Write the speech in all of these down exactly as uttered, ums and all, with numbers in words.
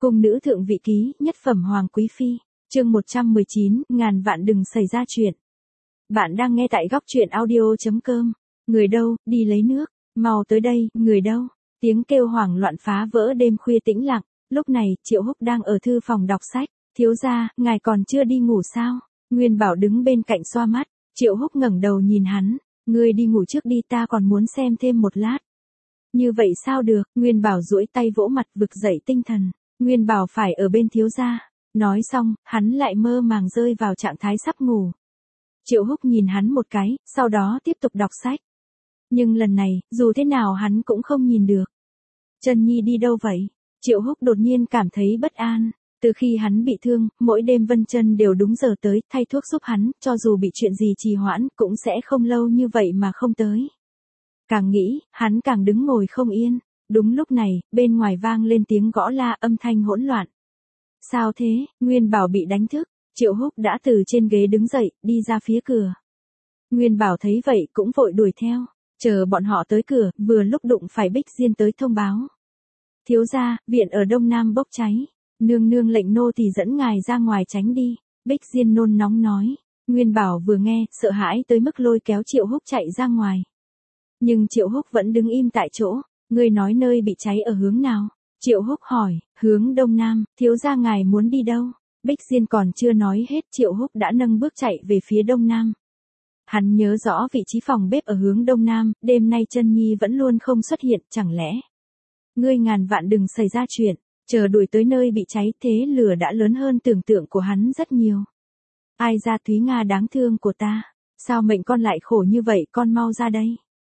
Cung nữ thượng vị ký, nhất phẩm hoàng quý phi, chương một trăm mười chín, ngàn vạn đừng xảy ra chuyện. Bạn đang nghe tại góc truyện audio chấm com. Người đâu, đi lấy nước, mau tới đây, người đâu. Tiếng kêu hoảng loạn phá vỡ đêm khuya tĩnh lặng, lúc này, Triệu Húc đang ở thư phòng đọc sách. Thiếu gia, ngài còn chưa đi ngủ sao? Nguyên Bảo đứng bên cạnh xoa mắt, Triệu Húc ngẩng đầu nhìn hắn, ngươi đi ngủ trước đi, ta còn muốn xem thêm một lát. Như vậy sao được? Nguyên Bảo duỗi tay vỗ mặt vực dậy tinh thần. Nguyên Bảo phải ở bên thiếu gia. Nói xong, hắn lại mơ màng rơi vào trạng thái sắp ngủ. Triệu Húc nhìn hắn một cái, sau đó tiếp tục đọc sách. Nhưng lần này, dù thế nào hắn cũng không nhìn được. Chân Nhi đi đâu vậy? Triệu Húc đột nhiên cảm thấy bất an. Từ khi hắn bị thương, mỗi đêm Vân Chân đều đúng giờ tới, thay thuốc giúp hắn, cho dù bị chuyện gì trì hoãn, cũng sẽ không lâu như vậy mà không tới. Càng nghĩ, hắn càng đứng ngồi không yên. Đúng lúc này, bên ngoài vang lên tiếng gõ la, âm thanh hỗn loạn. Sao thế? Nguyên Bảo bị đánh thức. Triệu Húc đã từ trên ghế đứng dậy, đi ra phía cửa. Nguyên Bảo thấy vậy cũng vội đuổi theo. Chờ bọn họ tới cửa, vừa lúc đụng phải Bích Diên tới thông báo. Thiếu gia, viện ở Đông Nam bốc cháy. Nương nương lệnh nô tỳ dẫn ngài ra ngoài tránh đi. Bích Diên nôn nóng nói. Nguyên Bảo vừa nghe, sợ hãi tới mức lôi kéo Triệu Húc chạy ra ngoài. Nhưng Triệu Húc vẫn đứng im tại chỗ. Ngươi nói nơi bị cháy ở hướng nào? Triệu Húc hỏi. Hướng Đông Nam, thiếu gia ngài muốn đi đâu? Bích Diên còn chưa nói hết, Triệu Húc đã nâng bước chạy về phía Đông Nam. Hắn nhớ rõ vị trí phòng bếp ở hướng Đông Nam, đêm nay Chân Nhi vẫn luôn không xuất hiện, chẳng lẽ? Ngươi ngàn vạn đừng xảy ra chuyện, chờ đuổi tới nơi bị cháy, thế lửa đã lớn hơn tưởng tượng của hắn rất nhiều. Ai ra Thúy Nga đáng thương của ta, sao mệnh con lại khổ như vậy, con mau ra đây.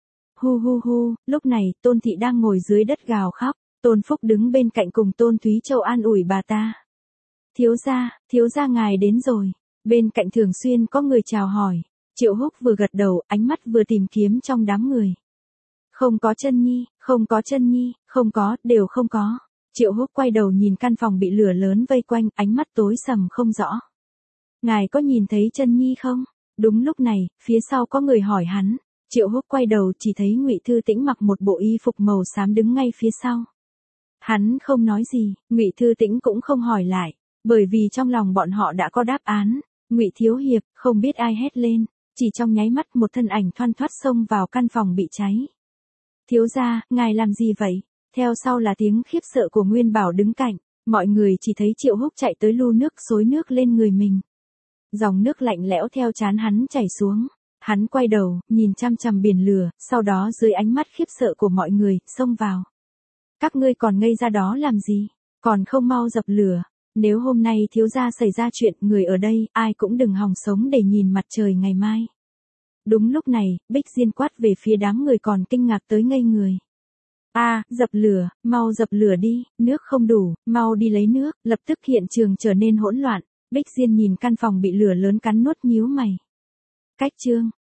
Hu hu hu, lúc này, Tôn Thị đang ngồi dưới đất gào khóc, Tôn Phúc đứng bên cạnh cùng Tôn Thúy Châu an ủi bà ta. Thiếu gia, thiếu gia ngài đến rồi. Bên cạnh thường xuyên có người chào hỏi. Triệu Húc vừa gật đầu, ánh mắt vừa tìm kiếm trong đám người. Không có Chân Nhi, không có Chân Nhi, không có, đều không có. Triệu Húc quay đầu nhìn căn phòng bị lửa lớn vây quanh, ánh mắt tối sầm không rõ. Ngài có nhìn thấy Chân Nhi không? Đúng lúc này, phía sau có người hỏi hắn. Triệu Húc quay đầu chỉ thấy Ngụy Thư Tĩnh mặc một bộ y phục màu xám đứng ngay phía sau. Hắn không nói gì, Ngụy Thư Tĩnh cũng không hỏi lại. Bởi vì trong lòng bọn họ đã có đáp án. Ngụy Thiếu Hiệp, không biết ai hét lên, chỉ trong nháy mắt một thân ảnh thoăn thoắt xông vào căn phòng bị cháy. Thiếu gia, ngài làm gì vậy? Theo sau là tiếng khiếp sợ của Nguyên Bảo đứng cạnh, mọi người chỉ thấy Triệu Húc chạy tới lu nước xối nước lên người mình. Dòng nước lạnh lẽo theo trán hắn chảy xuống, hắn quay đầu, nhìn chăm chằm biển lửa, sau đó dưới ánh mắt khiếp sợ của mọi người, xông vào. Các ngươi còn ngây ra đó làm gì? Còn không mau dập lửa. Nếu hôm nay thiếu gia xảy ra chuyện, người ở đây, ai cũng đừng hòng sống để nhìn mặt trời ngày mai. Đúng lúc này, Bích Diên quát về phía đám người còn kinh ngạc tới ngây người. A, à, dập lửa, mau dập lửa đi, nước không đủ, mau đi lấy nước, lập tức hiện trường trở nên hỗn loạn. Bích Diên nhìn căn phòng bị lửa lớn cắn nuốt nhíu mày. Cách chương,